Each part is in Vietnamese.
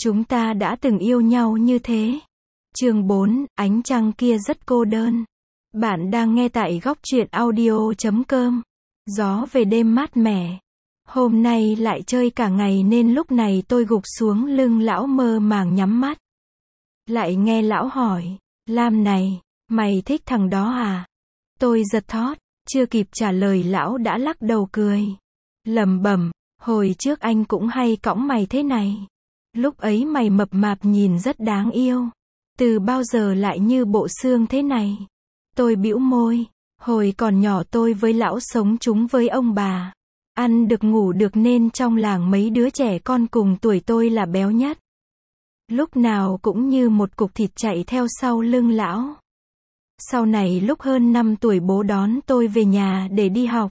Chúng ta đã từng yêu nhau như thế. Chương 4, ánh trăng kia rất cô đơn. Bạn đang nghe tại góc truyện audio.com. Gió về đêm mát mẻ. Hôm nay lại chơi cả ngày nên lúc này tôi gục xuống lưng lão mơ màng nhắm mắt. Lại nghe lão hỏi, Lam này, mày thích thằng đó à? Tôi giật thót, chưa kịp trả lời lão đã lắc đầu cười. Lẩm bẩm, hồi trước anh cũng hay cõng mày thế này. Lúc ấy mày mập mạp nhìn rất đáng yêu. Từ bao giờ lại như bộ xương thế này? Tôi bĩu môi, hồi còn nhỏ tôi với lão sống chung với ông bà. Ăn được ngủ được nên trong làng mấy đứa trẻ con cùng tuổi tôi là béo nhất. Lúc nào cũng như một cục thịt chạy theo sau lưng lão. Sau này lúc hơn 5 tuổi bố đón tôi về nhà để đi học.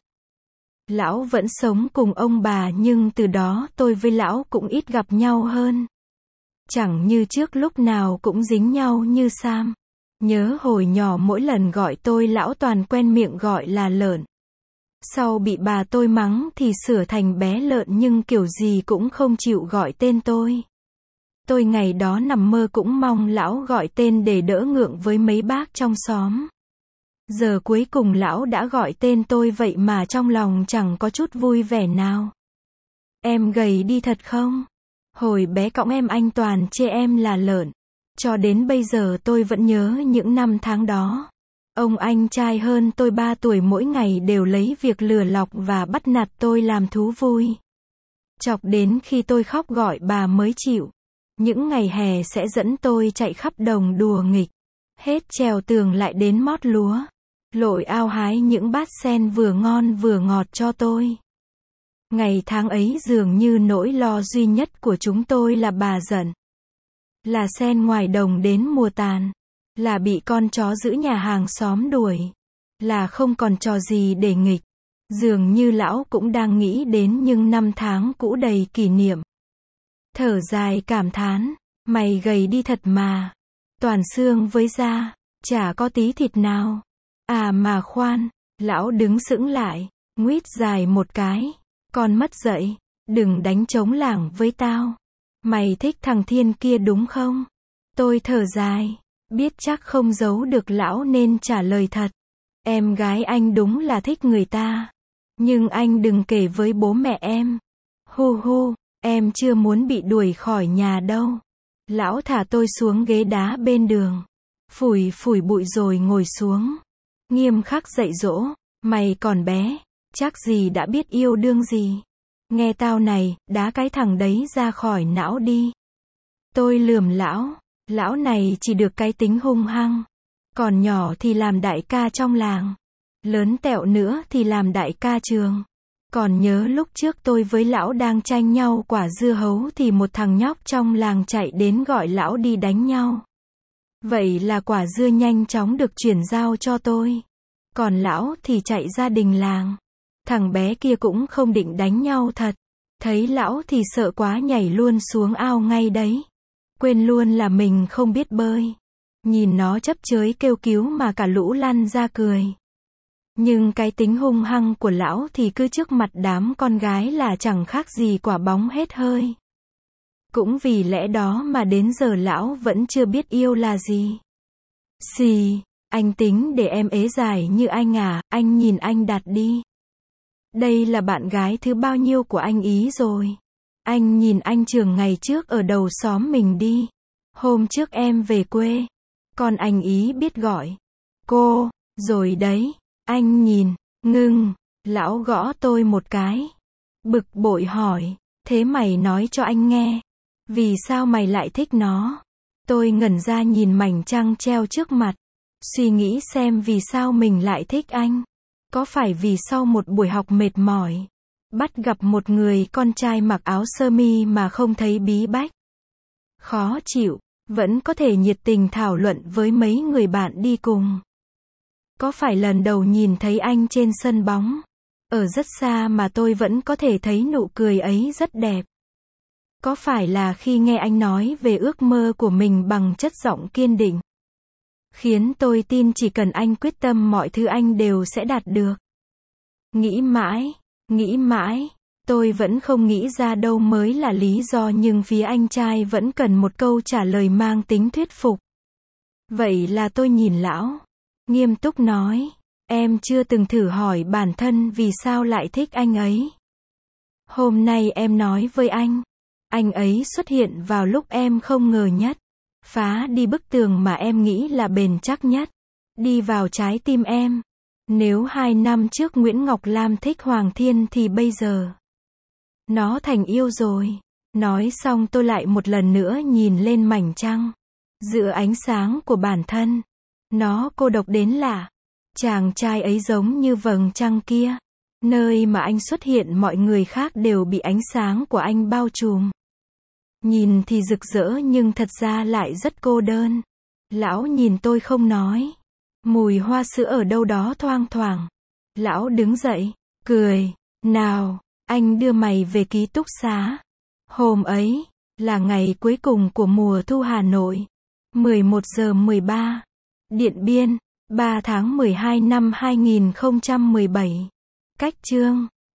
Lão vẫn sống cùng ông bà nhưng từ đó tôi với lão cũng ít gặp nhau hơn. Chẳng như trước lúc nào cũng dính nhau như Sam. Nhớ hồi nhỏ mỗi lần gọi tôi lão toàn quen miệng gọi là lợn. Sau bị bà tôi mắng thì sửa thành bé lợn nhưng kiểu gì cũng không chịu gọi tên tôi. Tôi ngày đó nằm mơ cũng mong lão gọi tên để đỡ ngượng với mấy bác trong xóm. Giờ cuối cùng lão đã gọi tên tôi vậy mà trong lòng chẳng có chút vui vẻ nào. Em gầy đi thật không? Hồi bé cõng em anh toàn chê em là lợn. Cho đến bây giờ tôi vẫn nhớ những năm tháng đó. Ông anh trai hơn tôi 3 tuổi mỗi ngày đều lấy việc lừa lọc và bắt nạt tôi làm thú vui. Chọc đến khi tôi khóc gọi bà mới chịu. Những ngày hè sẽ dẫn tôi chạy khắp đồng đùa nghịch. Hết trèo tường lại đến mót lúa. Lội ao hái những bát sen vừa ngon vừa ngọt cho tôi. Ngày tháng ấy dường như nỗi lo duy nhất của chúng tôi là bà giận. Là sen ngoài đồng đến mùa tàn. Là bị con chó giữ nhà hàng xóm đuổi. Là không còn trò gì để nghịch. Dường như lão cũng đang nghĩ đến những năm tháng cũ đầy kỷ niệm. Thở dài cảm thán, mày gầy đi thật mà. Toàn xương với da, chả có tí thịt nào. À mà khoan, lão đứng sững lại, nguýt dài một cái. Con mất dậy, đừng đánh trống lảng với tao. Mày thích thằng Thiên kia đúng không? Tôi thở dài, biết chắc không giấu được lão nên trả lời thật. Em gái anh đúng là thích người ta. Nhưng anh đừng kể với bố mẹ em. Hu hu, em chưa muốn bị đuổi khỏi nhà đâu. Lão thả tôi xuống ghế đá bên đường. Phủi phủi bụi rồi ngồi xuống. Nghiêm khắc dạy dỗ, mày còn bé, chắc gì đã biết yêu đương gì. Nghe tao này, đá cái thằng đấy ra khỏi não đi. Tôi lườm lão này chỉ được cái tính hung hăng. Còn nhỏ thì làm đại ca trong làng. Lớn tẹo nữa thì làm đại ca trường. Còn nhớ lúc trước tôi với lão đang tranh nhau quả dưa hấu thì một thằng nhóc trong làng chạy đến gọi lão đi đánh nhau. Vậy là quả dưa nhanh chóng được chuyển giao cho tôi. Còn lão thì chạy ra đình làng. Thằng bé kia cũng không định đánh nhau thật. Thấy lão thì sợ quá nhảy luôn xuống ao ngay đấy. Quên luôn là mình không biết bơi. Nhìn nó chấp chới kêu cứu mà cả lũ lăn ra cười. Nhưng cái tính hung hăng của lão thì cứ trước mặt đám con gái là chẳng khác gì quả bóng hết hơi. Cũng vì lẽ đó mà đến giờ lão vẫn chưa biết yêu là gì. Xì, anh tính để em ế dài như anh à, anh nhìn anh Đạt đi. Đây là bạn gái thứ bao nhiêu của anh ý rồi. Anh nhìn anh Trường ngày trước ở đầu xóm mình đi. Hôm trước em về quê. Còn anh ý biết gọi cô, rồi đấy. Anh nhìn, ngưng, lão gõ tôi một cái. Bực bội hỏi, thế mày nói cho anh nghe. Vì sao mày lại thích nó? Tôi ngẩn ra nhìn mảnh trăng treo trước mặt. Suy nghĩ xem vì sao mình lại thích anh. Có phải vì sau một buổi học mệt mỏi, bắt gặp một người con trai mặc áo sơ mi mà không thấy bí bách, khó chịu, vẫn có thể nhiệt tình thảo luận với mấy người bạn đi cùng. Có phải lần đầu nhìn thấy anh trên sân bóng, ở rất xa mà tôi vẫn có thể thấy nụ cười ấy rất đẹp. Có phải là khi nghe anh nói về ước mơ của mình bằng chất giọng kiên định, khiến tôi tin chỉ cần anh quyết tâm mọi thứ anh đều sẽ đạt được. Nghĩ mãi, Tôi vẫn không nghĩ ra đâu mới là lý do nhưng phía anh trai vẫn cần một câu trả lời mang tính thuyết phục. Vậy là tôi nhìn lão, nghiêm túc nói, em chưa từng thử hỏi bản thân vì sao lại thích anh ấy. Hôm nay em nói với anh ấy xuất hiện vào lúc em không ngờ nhất, phá đi bức tường mà em nghĩ là bền chắc nhất, đi vào trái tim em. Nếu 2 năm trước Nguyễn Ngọc Lam thích Hoàng Thiên thì bây giờ nó thành yêu rồi. Nói xong tôi lại một lần nữa nhìn lên mảnh trăng, giữa ánh sáng của bản thân. Nó cô độc đến lạ. Chàng trai ấy giống như vầng trăng kia. Nơi mà anh xuất hiện mọi người khác đều bị ánh sáng của anh bao trùm. Nhìn thì rực rỡ nhưng thật ra lại rất cô đơn. Lão nhìn tôi không nói. Mùi hoa sữa ở đâu đó thoang thoảng. Lão đứng dậy, cười, nào, anh đưa mày về ký túc xá. Hôm ấy, là ngày cuối cùng của mùa thu Hà Nội. 11 giờ 13. Điện Biên, 3 tháng 12 năm 2017. Cách chương